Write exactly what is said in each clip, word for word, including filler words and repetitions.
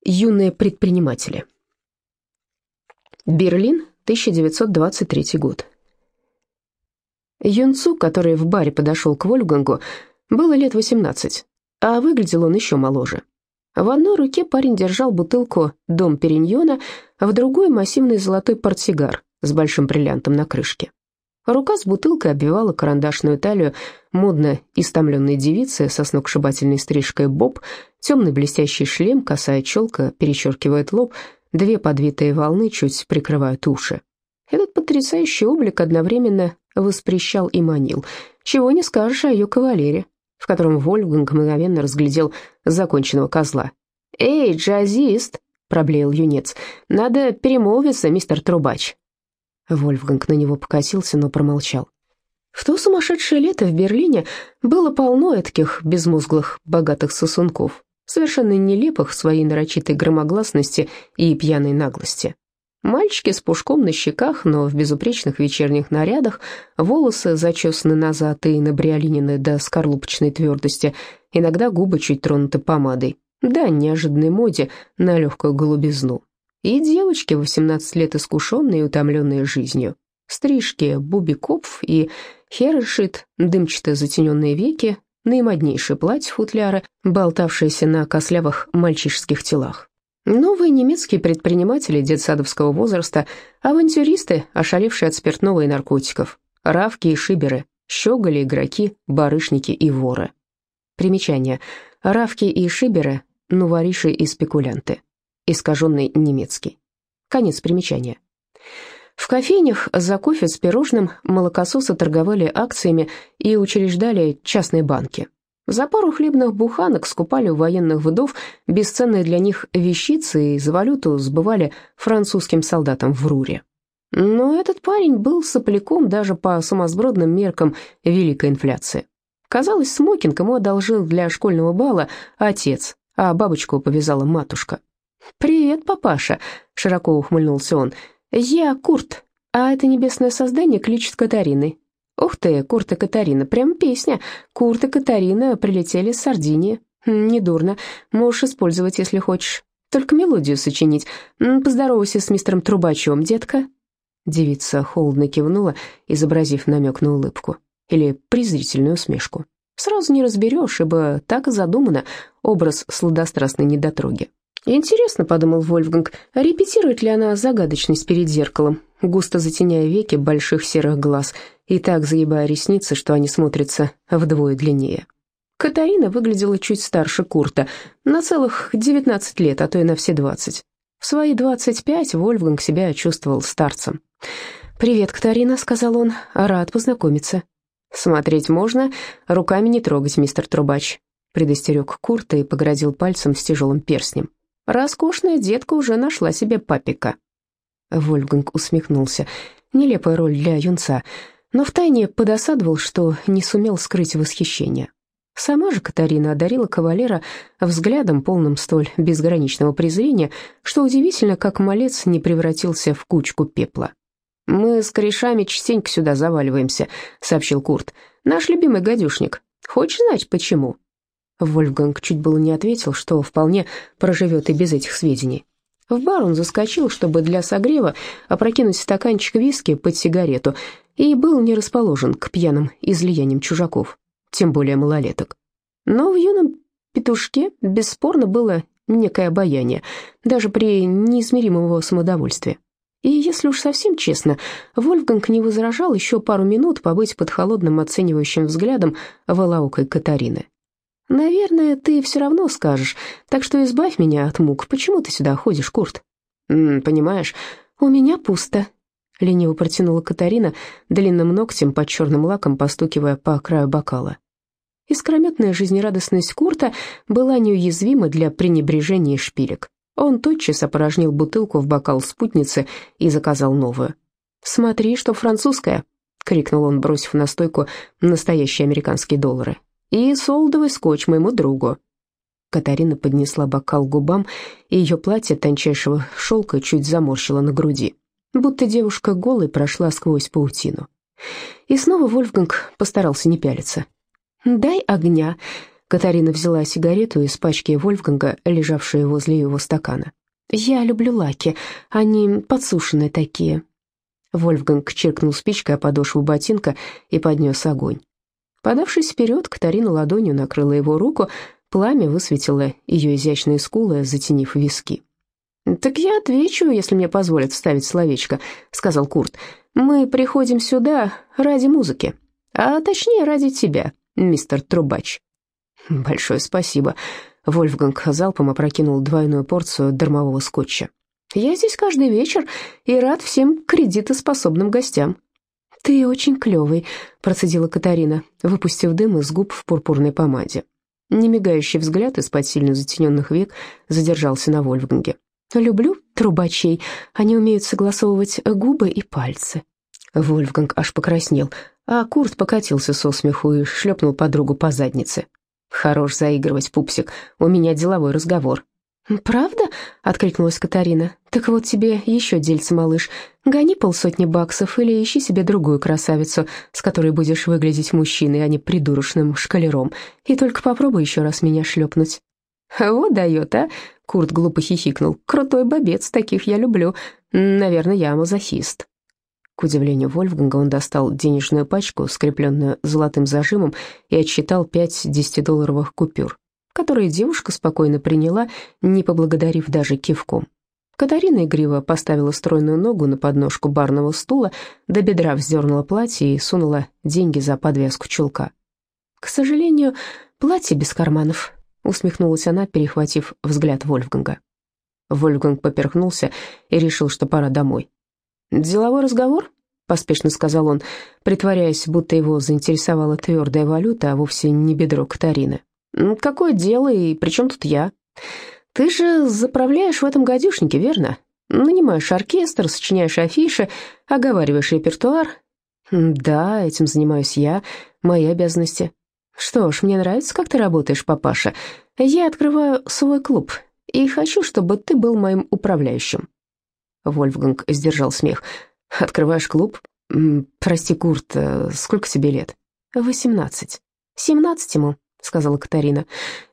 Юные предприниматели. Берлин, тысяча девятьсот двадцать третий год. Юнцу, который в баре подошел к Вольфгангу, было лет восемнадцать, а выглядел он еще моложе. В одной руке парень держал бутылку «Дом Периньона», а в другой — массивный золотой портсигар с большим бриллиантом на крышке. Рука с бутылкой обвивала карандашную талию модно истомленной девицы со сногсшибательной стрижкой боб, темный блестящий шлем, косая челка перечеркивает лоб, две подвитые волны чуть прикрывают уши. Этот потрясающий облик одновременно воспрещал и манил. Чего не скажешь о ее кавалере, в котором Вольфганг мгновенно разглядел законченного козла. «Эй, джазист!» — проблеял юнец. «Надо перемолвиться, мистер Трубач». Вольфганг на него покосился, но промолчал. В то сумасшедшее лето в Берлине было полно этаких безмозглых богатых сосунков, совершенно нелепых в своей нарочитой громогласности и пьяной наглости. Мальчики с пушком на щеках, но в безупречных вечерних нарядах, волосы зачесаны назад и набриолинены до скорлупочной твердости, иногда губы чуть тронуты помадой, да неожиданной моде на легкую голубизну. И девочки, восемнадцать лет искушенные и утомленные жизнью. Стрижки, бубикопф и херышит, дымчато затененные веки, наимоднейшие платья-футляры, болтавшиеся на костлявых мальчишеских телах. Новые немецкие предприниматели детсадовского возраста, авантюристы, ошалевшие от спиртного и наркотиков, равки и шиберы, щеголи, игроки, барышники и воры. Примечание. Равки и шиберы – нувориши и спекулянты. Искаженный немецкий. Конец примечания. В кофейнях за кофе с пирожным молокососы торговали акциями и учреждали частные банки. За пару хлебных буханок скупали у военных вдов бесценные для них вещицы и за валюту сбывали французским солдатам в Руре. Но этот парень был сопляком даже по сумасбродным меркам великой инфляции. Казалось, смокинг ему одолжил для школьного бала отец, а бабочку повязала матушка. «Привет, папаша», — широко ухмыльнулся он. «Я Курт, а это небесное создание кличет Катариной». «Ух ты, Курт и Катарина, прям песня. Курт и Катарина прилетели с Сардинии. Недурно, можешь использовать, если хочешь. Только мелодию сочинить. Поздоровайся с мистером Трубачом, детка». Девица холодно кивнула, изобразив намек на улыбку. Или презрительную усмешку. Сразу не разберешь, ибо так и задумано образ сладострастной недотроги. «Интересно», — подумал Вольфганг, — репетирует ли она загадочность перед зеркалом, густо затеняя веки больших серых глаз и так загибая ресницы, что они смотрятся вдвое длиннее. Катарина выглядела чуть старше Курта, на целых девятнадцать лет, а то и на все двадцать. В свои двадцать пять Вольфганг себя чувствовал старцем. «Привет, Катарина», — сказал он, — «рад познакомиться». «Смотреть можно, руками не трогать, мистер Трубач», — предостерег Курта и погрозил пальцем с тяжелым перстнем. «Роскошная детка уже нашла себе папика». Вольфганг усмехнулся. Нелепая роль для юнца, но втайне подосадовал, что не сумел скрыть восхищение. Сама же Катарина одарила кавалера взглядом, полным столь безграничного презрения, что удивительно, как малец не превратился в кучку пепла. «Мы с корешами частенько сюда заваливаемся», — сообщил Курт. «Наш любимый гадюшник. Хочешь знать, почему?» Вольфганг чуть было не ответил, что вполне проживет и без этих сведений. В бар он заскочил, чтобы для согрева опрокинуть стаканчик виски под сигарету, и был не расположен к пьяным излияниям чужаков, тем более малолеток. Но в юном петушке бесспорно было некое обаяние, даже при неизмеримом его самодовольстве. И если уж совсем честно, Вольфганг не возражал еще пару минут побыть под холодным оценивающим взглядом волоокой Катарины. «Наверное, ты все равно скажешь, так что избавь меня от мук. Почему ты сюда ходишь, Курт?» «М, «Понимаешь, у меня пусто», — лениво протянула Катарина, длинным ногтем под черным лаком постукивая по краю бокала. Искрометная жизнерадостность Курта была неуязвима для пренебрежения и шпилек. Он тотчас опорожнил бутылку в бокал спутницы и заказал новую. «Смотри, что французская», — крикнул он, бросив на стойку настоящие американские доллары. «И солдовый скотч моему другу». Катарина поднесла бокал к губам, и ее платье тончайшего шелка чуть заморщило на груди, будто девушка голой прошла сквозь паутину. И снова Вольфганг постарался не пялиться. «Дай огня». Катарина взяла сигарету из пачки Вольфганга, лежавшей возле его стакана. «Я люблю лаки, они подсушенные такие». Вольфганг чиркнул спичкой о подошву ботинка и поднес огонь. Подавшись вперед, Катарина ладонью накрыла его руку, пламя высветило ее изящные скулы, затенив виски. «Так я отвечу, если мне позволят вставить словечко», — сказал Курт. «Мы приходим сюда ради музыки, а точнее ради тебя, мистер Трубач». «Большое спасибо», — Вольфганг залпом опрокинул двойную порцию дармового скотча. «Я здесь каждый вечер и рад всем кредитоспособным гостям». «Ты очень клевый», — процедила Катарина, выпустив дым из губ в пурпурной помаде. Немигающий взгляд из-под сильно затененных век задержался на Вольфганге. «Люблю трубачей, они умеют согласовывать губы и пальцы». Вольфганг аж покраснел, а Курт покатился со смеху и шлепнул подругу по заднице. «Хорош заигрывать, пупсик, у меня деловой разговор». «Правда?» — откликнулась Катарина. «Так вот тебе еще дельце, малыш. Гони полсотни баксов или ищи себе другую красавицу, с которой будешь выглядеть мужчиной, а не придурочным шкалером. И только попробуй еще раз меня шлепнуть». «Вот дает, а?» — Курт глупо хихикнул. «Крутой бобец, таких я люблю. Наверное, я мазохист». К удивлению Вольфганга он достал денежную пачку, скрепленную золотым зажимом, и отсчитал пять десятидолларовых купюр, которые девушка спокойно приняла, не поблагодарив даже кивком. Катарина игриво поставила стройную ногу на подножку барного стула, до бедра вздернула платье и сунула деньги за подвязку чулка. «К сожалению, платье без карманов», — усмехнулась она, перехватив взгляд Вольфганга. Вольфганг поперхнулся и решил, что пора домой. «Деловой разговор?» — поспешно сказал он, притворяясь, будто его заинтересовала твердая валюта, а вовсе не бедро Катарины. «Какое дело, и при чем тут я? Ты же заправляешь в этом гадюшнике, верно? Нанимаешь оркестр, сочиняешь афиши, оговариваешь репертуар». «Да, этим занимаюсь я, мои обязанности». «Что ж, мне нравится, как ты работаешь, папаша. Я открываю свой клуб и хочу, чтобы ты был моим управляющим». Вольфганг сдержал смех. «Открываешь клуб? Прости, Курт, сколько тебе лет?» «Восемнадцать». «Семнадцать ему», — сказала Катарина.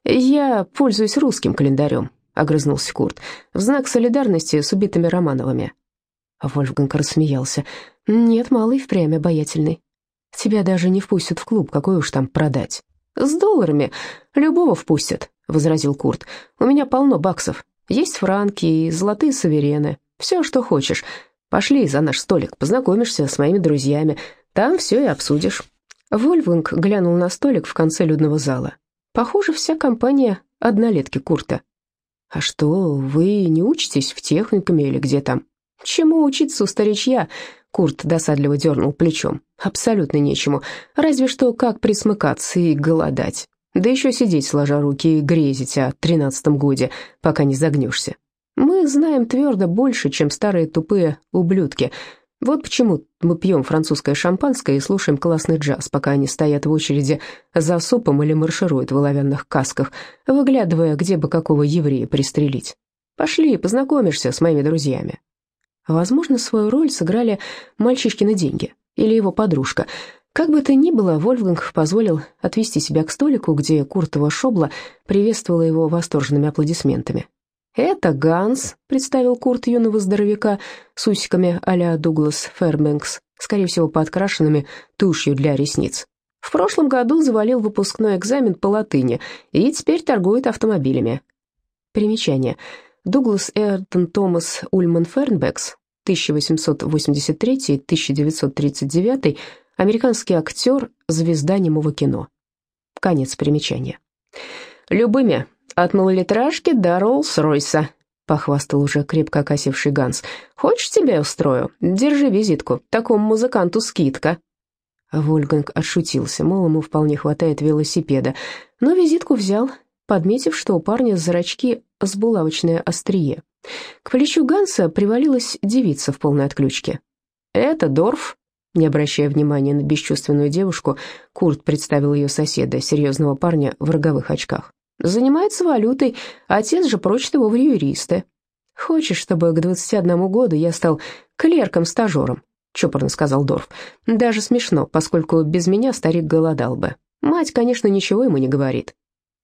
«Я пользуюсь русским календарем», — огрызнулся Курт, «в знак солидарности с убитыми Романовыми». Вольфганг рассмеялся. «Нет, малый впрямь обаятельный. Тебя даже не впустят в клуб, какой уж там продать». «С долларами любого впустят», — возразил Курт. «У меня полно баксов. Есть франки и золотые суверены. Все, что хочешь. Пошли за наш столик, познакомишься с моими друзьями. Там все и обсудишь». Вольфганг глянул на столик в конце людного зала. Похоже, вся компания однолетки Курта. «А что, вы не учитесь в техникуме или где там?» «Чему учиться у старичья?» Курт досадливо дернул плечом. «Абсолютно нечему. Разве что как присмыкаться и голодать. Да еще сидеть сложа руки и грезить о тринадцатом годе, пока не загнешься. Мы знаем твердо больше, чем старые тупые ублюдки. Вот почему мы пьем французское шампанское и слушаем классный джаз, пока они стоят в очереди за супом или маршируют в оловянных касках, выглядывая, где бы какого еврея пристрелить. Пошли, познакомишься с моими друзьями». Возможно, свою роль сыграли мальчишкины деньги или его подружка. Как бы то ни было, Вольфганг позволил отвести себя к столику, где Куртова шобла приветствовала его восторженными аплодисментами. «Это Ганс», — представил Курт юного здоровяка с усиками а-ля Дуглас Фэрбэнкс, скорее всего, подкрашенными тушью для ресниц. В прошлом году завалил выпускной экзамен по латыни и теперь торгует автомобилями. Примечание. Дуглас Эртон Томас Ульман Фернбекс, тысяча восемьсот восемьдесят третий — тысяча девятьсот тридцать девятый, американский актер, звезда немого кино. Конец примечания. «Любыми, от малолитражки до Роллс-Ройса», — похвастал уже крепко окосивший Ганс. «Хочешь, тебя устрою? Держи визитку, такому музыканту скидка». Вольфганг отшутился, мол, ему вполне хватает велосипеда, но визитку взял, подметив, что у парня зрачки с булавочное острие. К плечу Ганса привалилась девица в полной отключке. «Это Дорф», — не обращая внимания на бесчувственную девушку, Курт представил ее соседа, серьезного парня в роговых очках. «Занимается валютой, отец же прочит его в юристы». «Хочешь, чтобы к двадцати одному году я стал клерком-стажером?» — чопорно сказал Дорф. «Даже смешно, поскольку без меня старик голодал бы. Мать, конечно, ничего ему не говорит».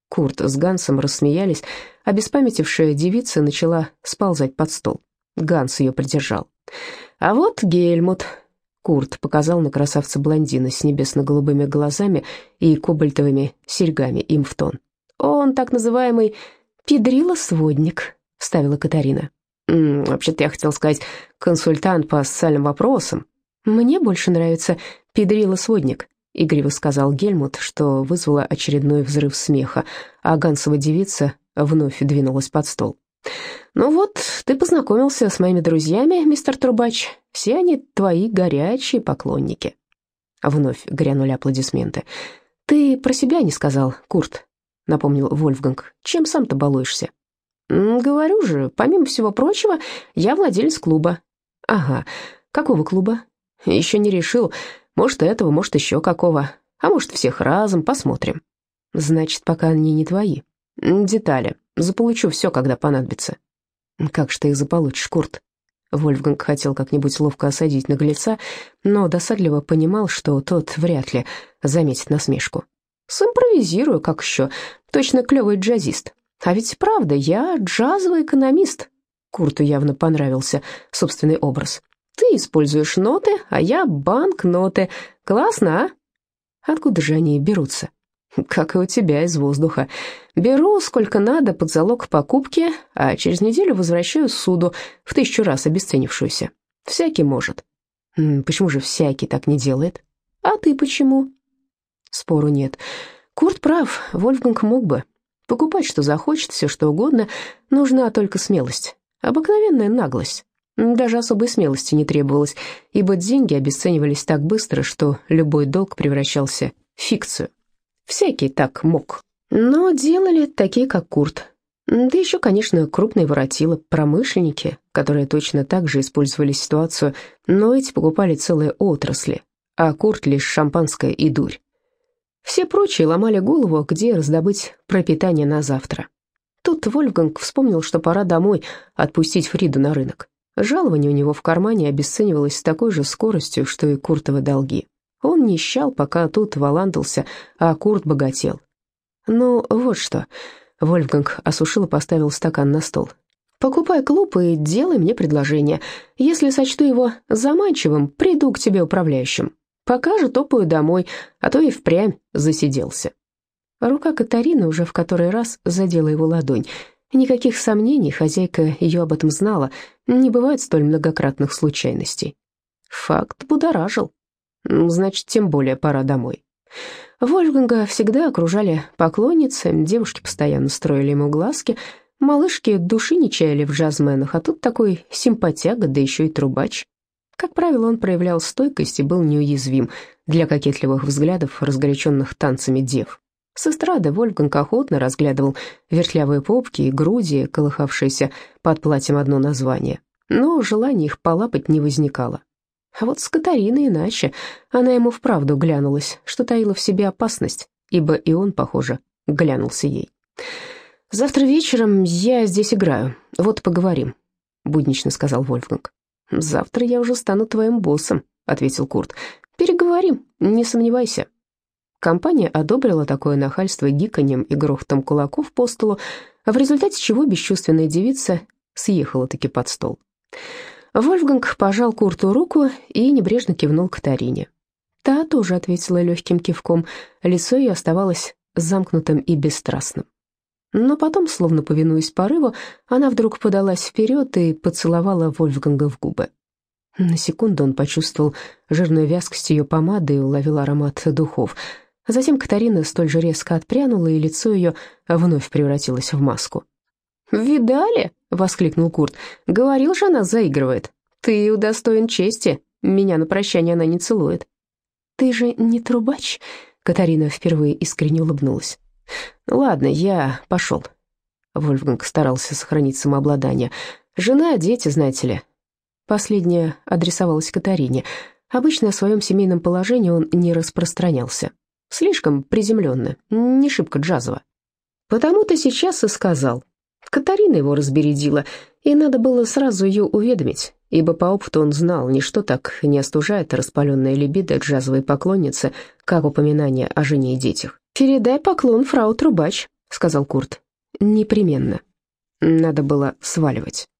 Курт с Гансом рассмеялись, а беспамятившая девица начала сползать под стол. Ганс ее придержал. «А вот Гельмут», — Курт показал на красавца-блондина с небесно-голубыми глазами и кобальтовыми серьгами им в тон. «Он так называемый педрило-сводник», — вставила Катарина. «М-м, вообще-то я хотел сказать консультант по социальным вопросам». «Мне больше нравится педрило-сводник», — игриво сказал Гельмут, что вызвало очередной взрыв смеха, а Гансова девица вновь двинулась под стол. «Ну вот, ты познакомился с моими друзьями, мистер Трубач. Все они твои горячие поклонники». Вновь грянули аплодисменты. «Ты про себя не сказал, Курт», — напомнил Вольфганг. «Чем сам-то балуешься?» «Говорю же, помимо всего прочего, я владелец клуба». «Ага, какого клуба?» «Еще не решил. Может, этого, может, еще какого. А может, всех разом, посмотрим». «Значит, пока они не твои». «Детали. Заполучу все, когда понадобится». «Как же ты их заполучишь, Курт?» Вольфганг хотел как-нибудь ловко осадить наглеца, но досадливо понимал, что тот вряд ли заметит насмешку. «Симпровизирую, как еще. Точно клевый джазист. А ведь правда, я джазовый экономист». Курту явно понравился собственный образ. «Ты используешь ноты, а я банкноты. Классно, а?» «Откуда же они берутся?» «Как и у тебя, из воздуха. Беру сколько надо под залог покупки, а через неделю возвращаю суду, в тысячу раз обесценившуюся. Всякий может». «Почему же всякий так не делает?» «А ты почему?» Спору нет. Курт прав, Вольфганг мог бы. Покупать, что захочет, все что угодно, нужна только смелость. Обыкновенная наглость. Даже особой смелости не требовалось, ибо деньги обесценивались так быстро, что любой долг превращался в фикцию. Всякий так мог. Но делали такие, как Курт. Да еще, конечно, крупные воротила, промышленники, которые точно так же использовали ситуацию, но эти покупали целые отрасли, а Курт лишь шампанское и дурь. Все прочие ломали голову, где раздобыть пропитание на завтра. Тут Вольфганг вспомнил, что пора домой отпустить Фриду на рынок. Жалование у него в кармане обесценивалось с такой же скоростью, что и Куртовы долги. Он нищал, пока тут валандался, а Курт богател. «Ну, вот что», — Вольфганг осушил и поставил стакан на стол. «Покупай клуб и делай мне предложение. Если сочту его заманчивым, приду к тебе управляющим. Пока же топаю домой, а то и впрямь засиделся». Рука Катарины уже в который раз задела его ладонь. Никаких сомнений, хозяйка ее об этом знала. Не бывает столь многократных случайностей. Факт будоражил. Значит, тем более пора домой. Вольфганга всегда окружали поклонницы, девушки постоянно строили ему глазки, малышки души не чаяли в джазменах, а тут такой симпатяга, да еще и трубач. Как правило, он проявлял стойкость и был неуязвим для кокетливых взглядов, разгоряченных танцами дев. С эстрады Вольфганг охотно разглядывал вертлявые попки и груди, колыхавшиеся под платьем одно название, но желания их полапать не возникало. А вот с Катариной иначе. Она ему вправду глянулась, что таила в себе опасность, ибо и он, похоже, глянулся ей. «Завтра вечером я здесь играю, вот поговорим», — буднично сказал Вольфганг. «Завтра я уже стану твоим боссом», — ответил Курт. «Переговорим, не сомневайся». Компания одобрила такое нахальство гиканьем и грохотом кулаков по столу, в результате чего бесчувственная девица съехала-таки под стол. Вольфганг пожал Курту руку и небрежно кивнул Катарине. Та тоже ответила легким кивком, лицо ее оставалось замкнутым и бесстрастным. Но потом, словно повинуясь порыву, она вдруг подалась вперед и поцеловала Вольфганга в губы. На секунду он почувствовал жирную вязкость ее помады и уловил аромат духов. Затем Катарина столь же резко отпрянула, и лицо ее вновь превратилось в маску. «Видали?» — воскликнул Курт. «Говорил же, она заигрывает. Ты удостоен чести. Меня на прощание она не целует». «Ты же не трубач?» — Катарина впервые искренне улыбнулась. «Ладно, я пошел». Вольфганг старался сохранить самообладание. «Жена, дети, знаете ли». Последняя адресовалась Катарине. Обычно о своем семейном положении он не распространялся. Слишком приземленно, не шибко джазово. Потому-то сейчас и сказал. Катарина его разбередила, и надо было сразу ее уведомить, ибо по опыту он знал, ничто так не остужает распаленное либидо джазовой поклонницы, как упоминание о жене и детях. «Передай поклон, фрау Трубач», — сказал Курт. «Непременно». Надо было сваливать.